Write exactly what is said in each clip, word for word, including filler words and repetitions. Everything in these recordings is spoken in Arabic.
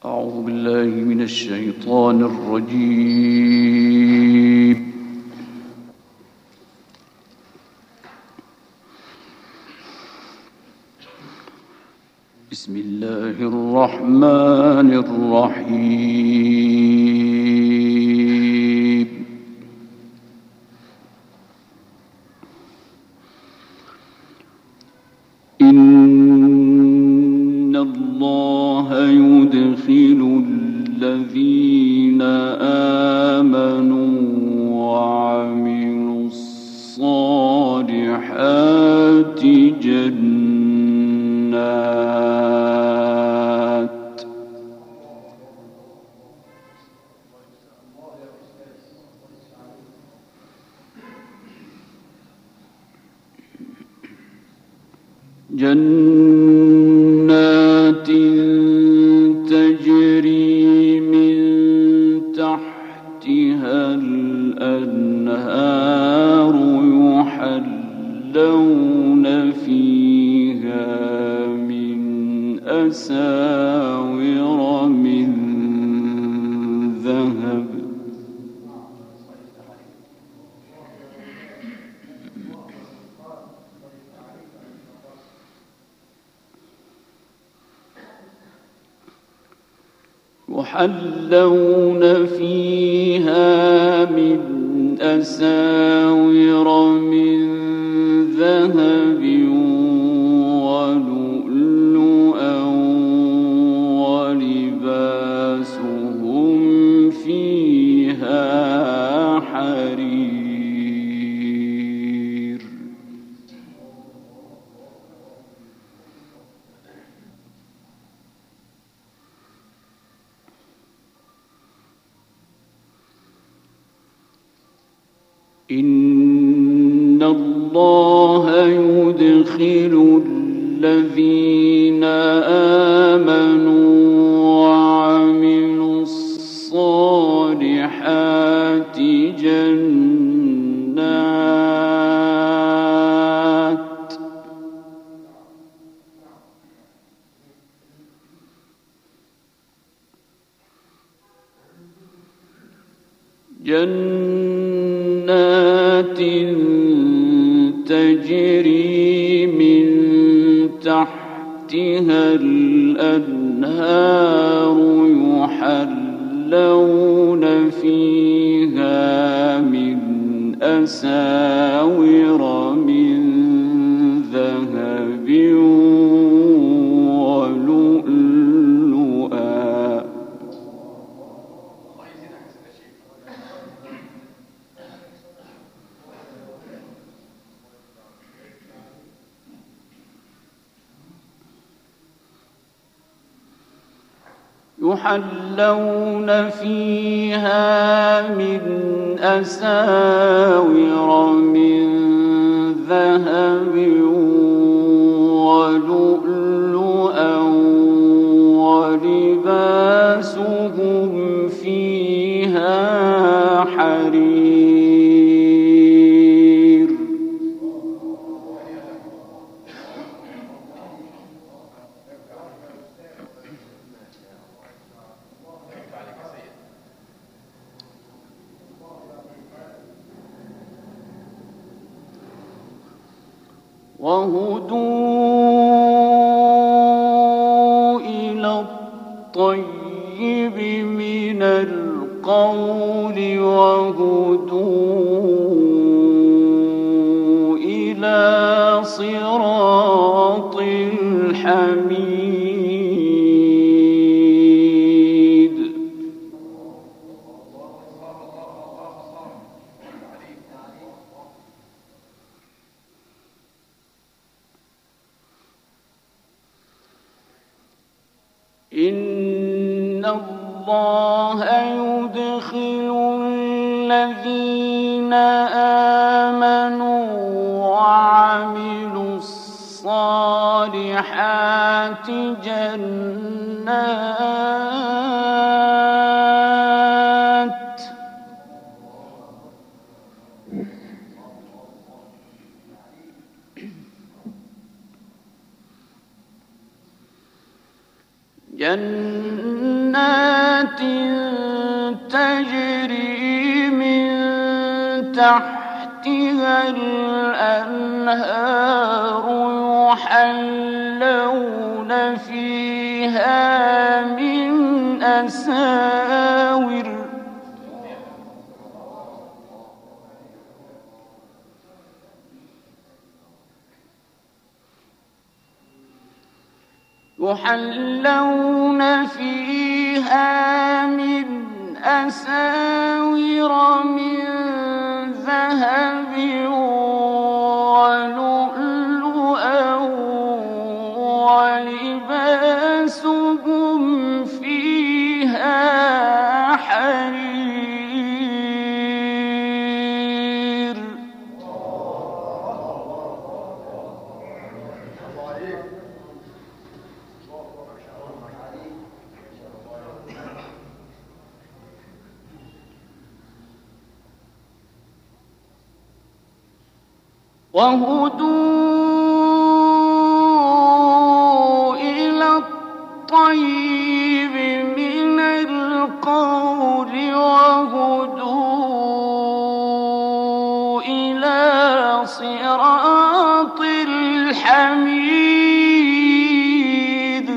أعوذ بالله من الشيطان الرجيم. بسم الله الرحمن الرحيم. إن الله يدخل الذين آمنوا وعملوا الصالحات جنات جنات تجري من تحتها الأنهار يحلون فيها من أساور من ذهب يحلون فيها من أساور من ذهب ولؤلؤا ولباسهم فيها حرير إن الله يدخل الذين آمنوا وعملوا الصالحات جنات جنات تجري من تحتها الأنهار يحلون فيها من أساور من ذهب ولؤلؤا يحلون فيها من أساور من ذهب ولؤلؤا ولباسهم فيها حرير وهدوا إلى الطيب من القول وهدوا إلى صراط الحميد إن الله يدخل الذين آمنوا وعملوا الصالحات جنات جنات تجري من تحتها الأنهار يحلون فيها من أساور يحلون فيها من أساور من ذهب ولؤلؤا ولباسهم فيها حرير وهدوا إلى الطيب من القول وهدوا إلى صراط الحميد.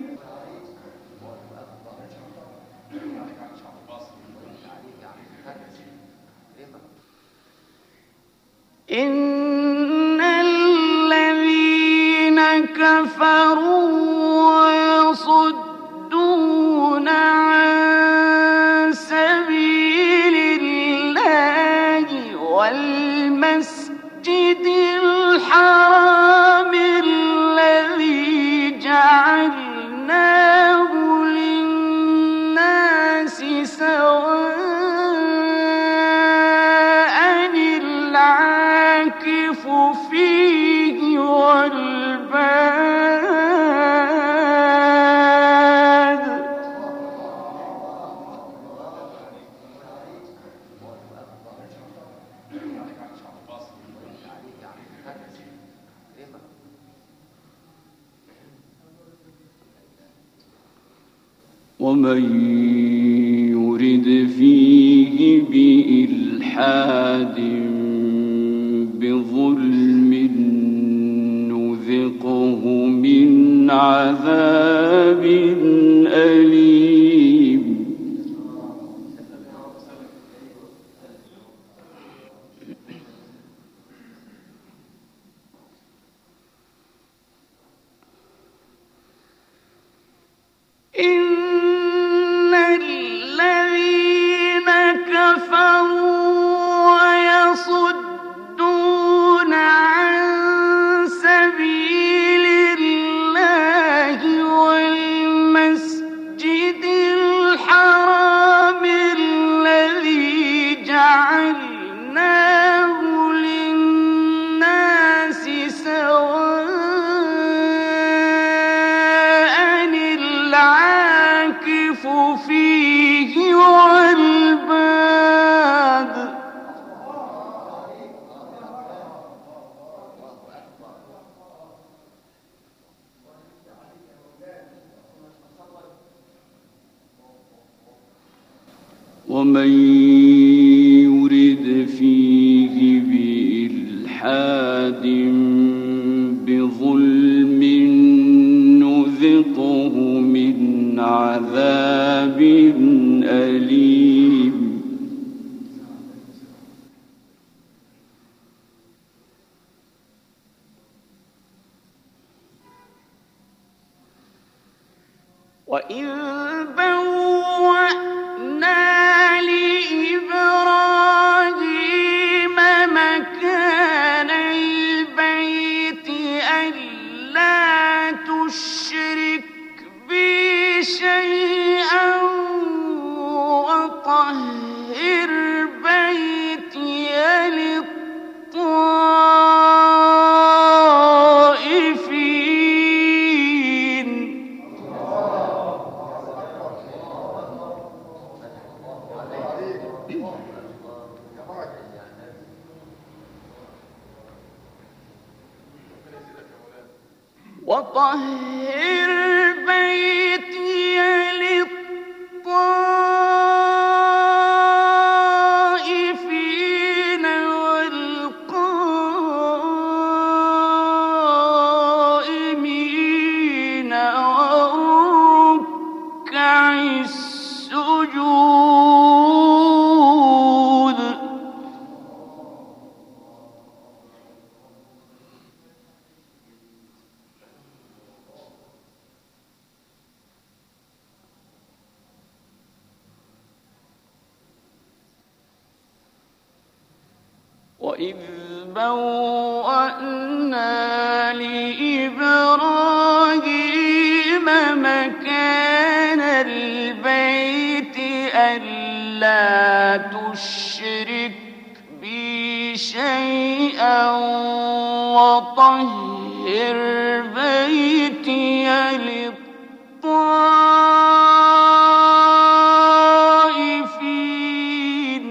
إن الذين كفروا ويصدون عن سبيل الله والمسجد الحرام الذي جعلناه للناس سواء العاكف فيه والباد ومن يرد فيه بإلحاد بظلم نذقه من عذاب أليم. إن الذين كفروا ويصدون عن سبيل الله والمسجد الحرام الذي جعلناه للناس سواء العاكف فيه والباد ومن يرد فيه بإلحاد بظلم نذقه من عذاب أليم. وإذ بوأنا لإبراهيم مكان البيت ألا تشرك بي شيئا وطهر بيتي للطائفين. وطهر بيتي للطائفين السجود وإذ بوأنا لإبراهيم مكان البيت ألا تشرك بي شيئا وطهر بيتي للطائفين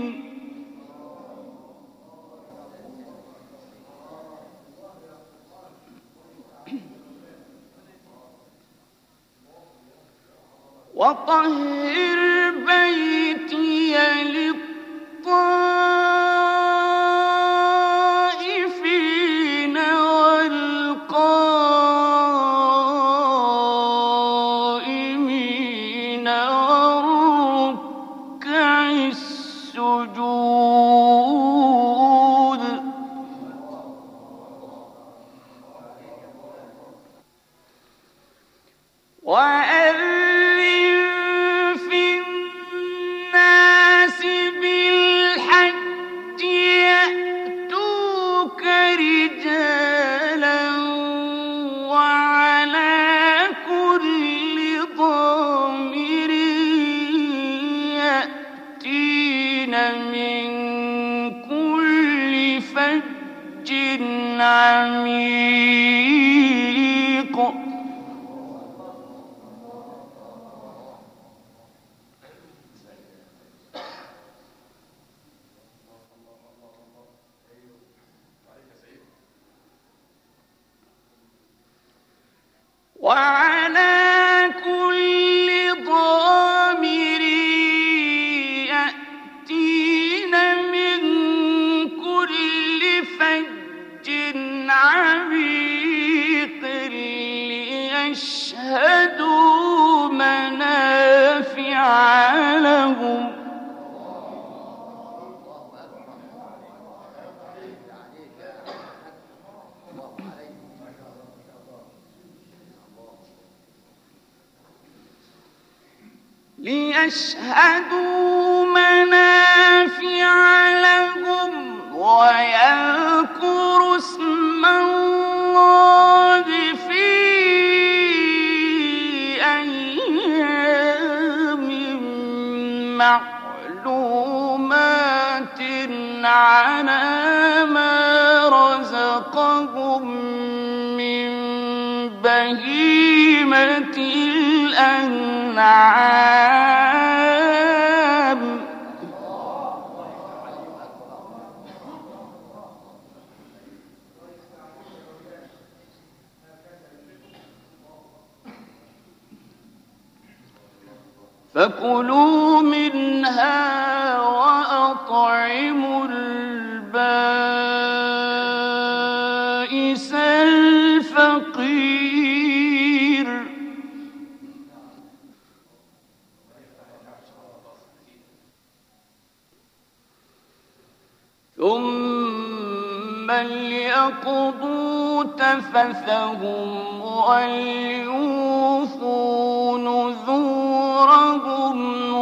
وطهر بيتي للطائفين والقائمين والركع السجود وأذن في الناس بالحج يأتوك رجالا وعلى كل ضامر يأتين من كل فج عميق وعلى كل ضامر يأتين من كل فج عميق ليشهدوا منافع لهم ليشهدوا منافع لهم ويذكروا اسم الله في أيام معلومات على ما رزقهم من بهيمة الأنعام فكلوا منها وأطعموا البائس الفقير ثم ليقضوا تفثهم وليوفوا نذورهم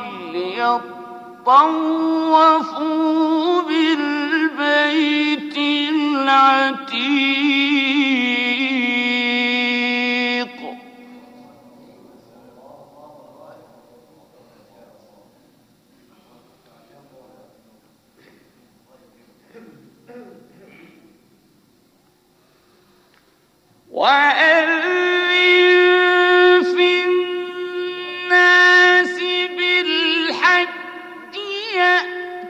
وليطوفوا بالبيت العتيق وأذن في الناس بالحج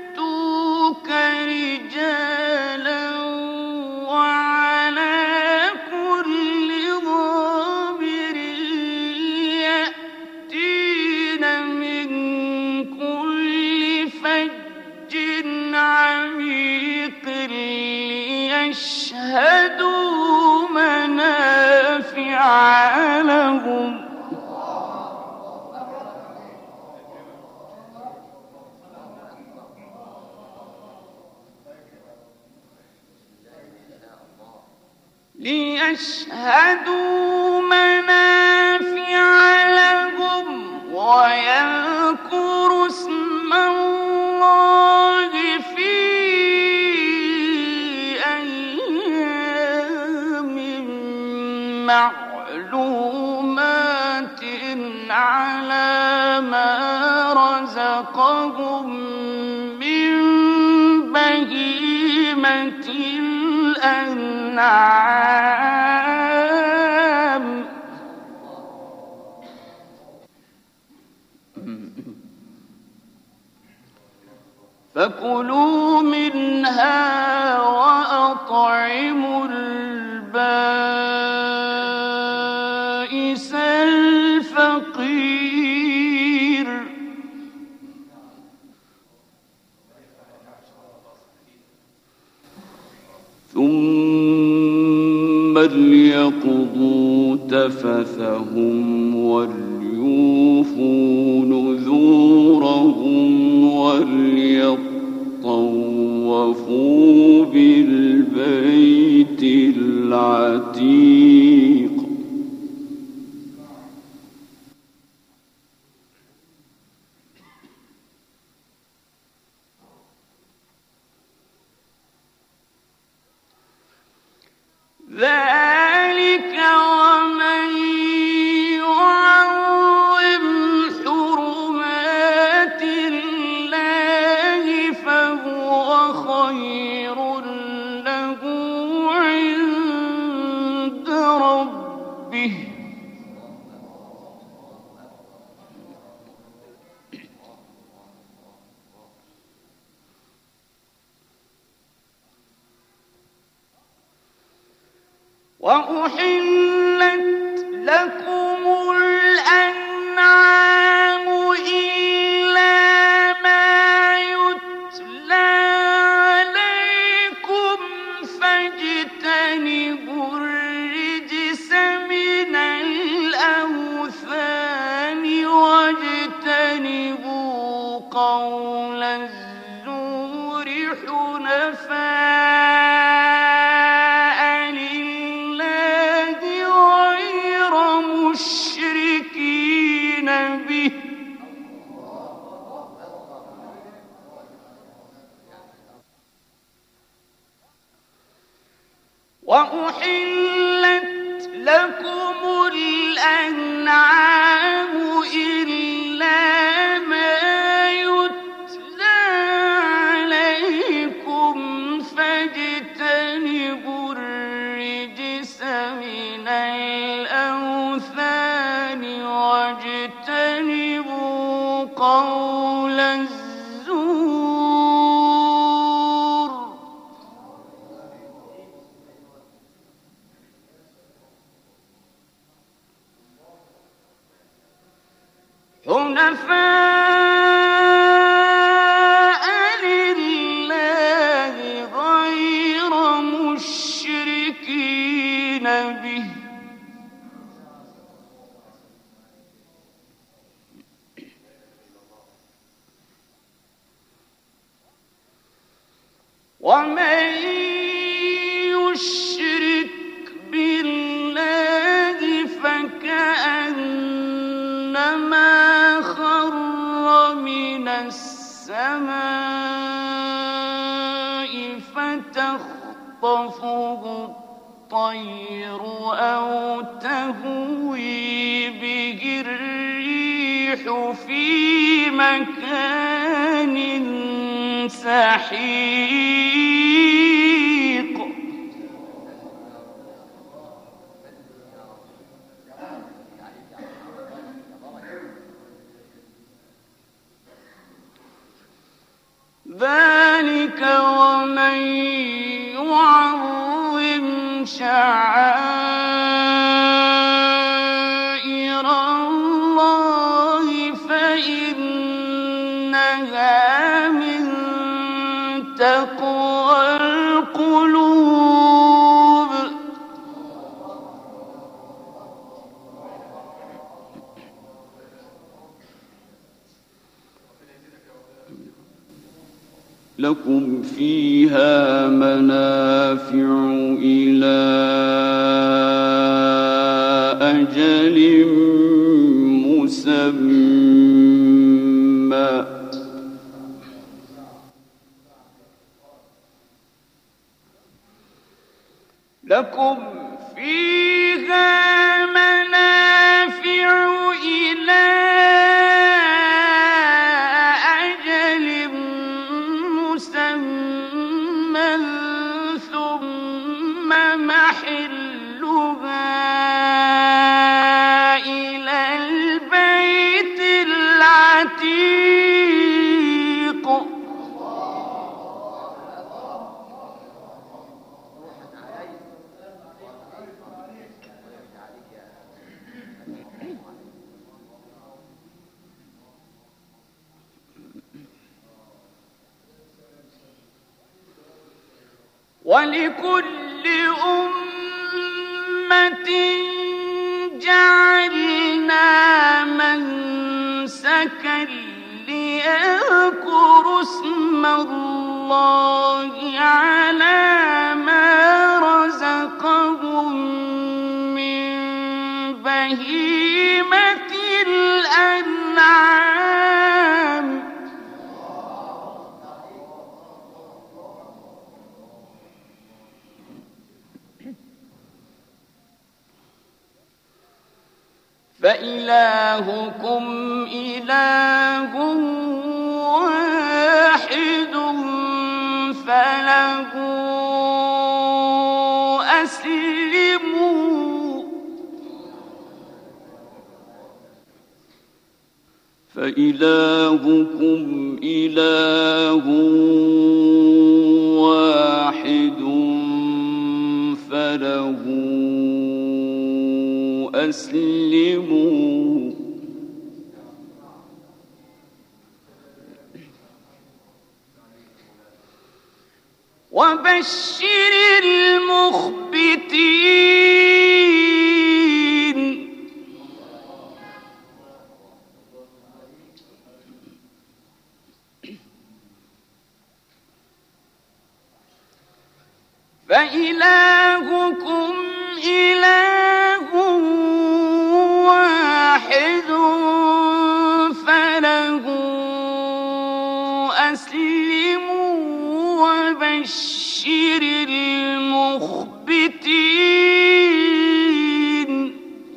يأتوك رجالا وعلى ليشهدوا منافع لهم ويذكروا اسم الله في أيام معلومات على ما رزقهم من بهيمة الأنعام. فكلوا منها وأطعموا البائس الفقير. ثم ليقضوا تفثهم وليوفوا نذورهم وليطوفوا بالبيت العتيق. ذلك ومن يعظم حرمات الله فهو خير له عند ربه. وأحلت لكم الأنعام إلا ما يتلى عليكم فاجتنبوا الرجس من الأوثان واجتنبوا قول الزور حنفاء مشركين به. وأحلت لكم الأنعام إلا ما يتلى عليكم فاجتنبوا الرجس من الأوثان واجتنبوا قول الزور. حنفاء لله غير مشركين به. ومن يشرك بالله فكأنما خر من السماء فتخطفه الطير أو تهوي به الريح في مكان سحيق. ذلك ومن يعظم شعائر الله فإنها من تقوى القلوب. لكم فيها منافع إلى أجل مسمى لكم فيها منافع إلى أجل مسمى ثم محلها إلى البيت العتيق ولكل أمة جعلنا منسكا ليذكروا اسم الله على ما رزقهم من بهيمة الأنعام فإلهكم إله واحد فله أسلموا فإلهكم إله واحد فله أسلموا وبشر المخبتين فإلهكم إله واحد فله أسلموا وبشر المخبتين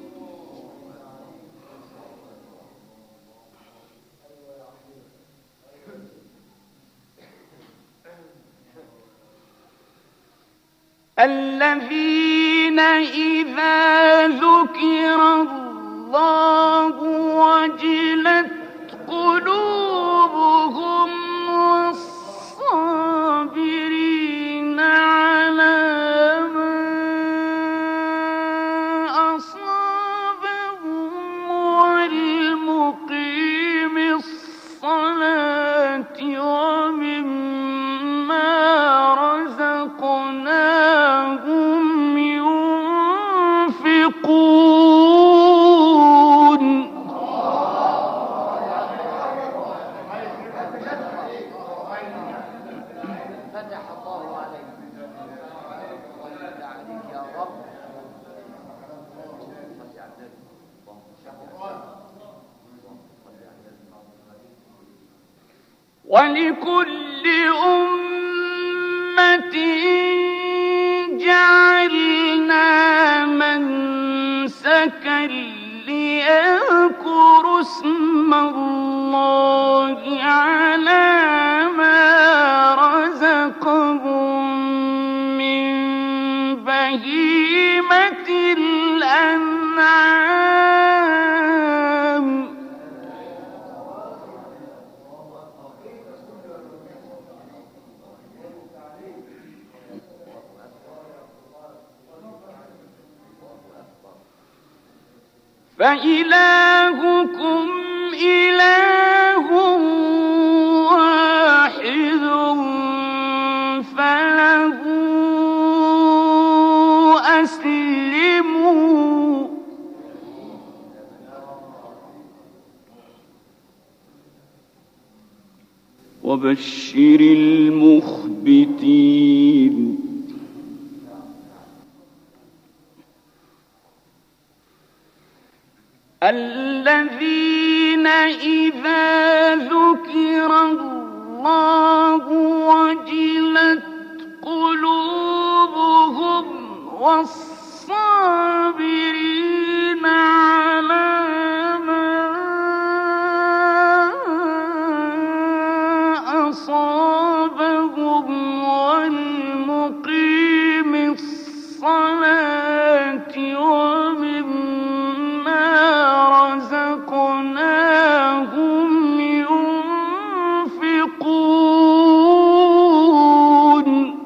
الذين إذا ذكر الله وجلت قلوبهم والصابرين على ما أصابهم والمقيم الصلاة ومما رزقناهم ينفقون فتح الله عليك يا رب. ولكل أمة جعلنا منسكا ليذكروا اسم الله على ما رزقهم من بهيمة الأنعام فإلهكم إله واحد فله أسلموا وبشر المخبتين الذين إذا ذكر الله وجلت قلوبهم والصابرين على ما أصابهم والمقيم الصلاة ومما رزقناهم ينفقون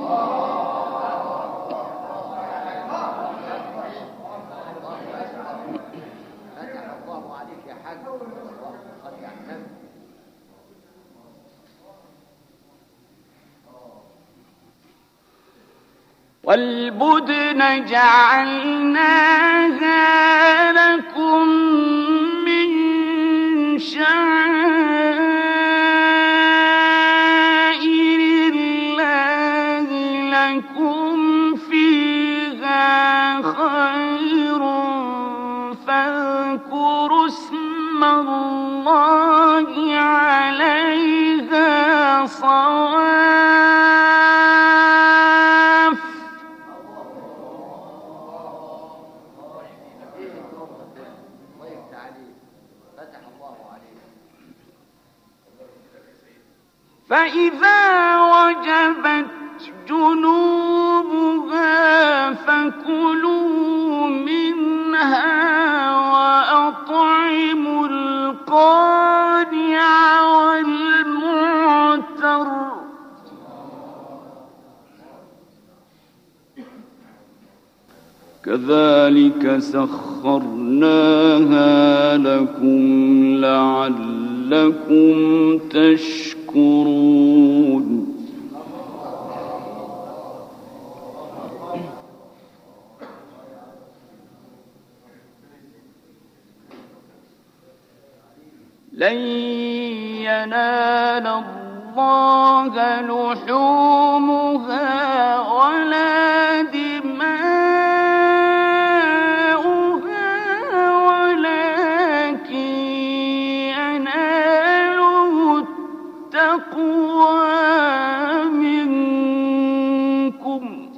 والبدن جعلناها لكم من شعائر الله لكم فيها خير فاذكروا اسم الله عليها صواف فإذا وجبت جنوبها فكلوا منها وأطعموا القانع والمعتر كذلك سخرناها لكم لعلكم تشكرون لن ينال الله لحومها ولا دماؤها ولكن يناله التقوى منكم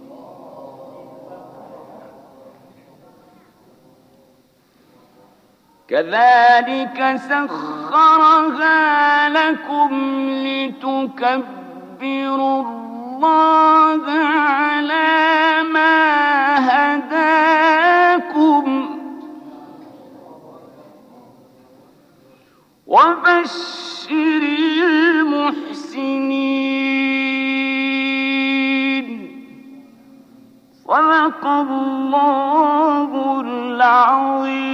كذلك سخرها لكم لتكبروا الله على ما هداكم وبشر المحسنين صدق الله العظيم.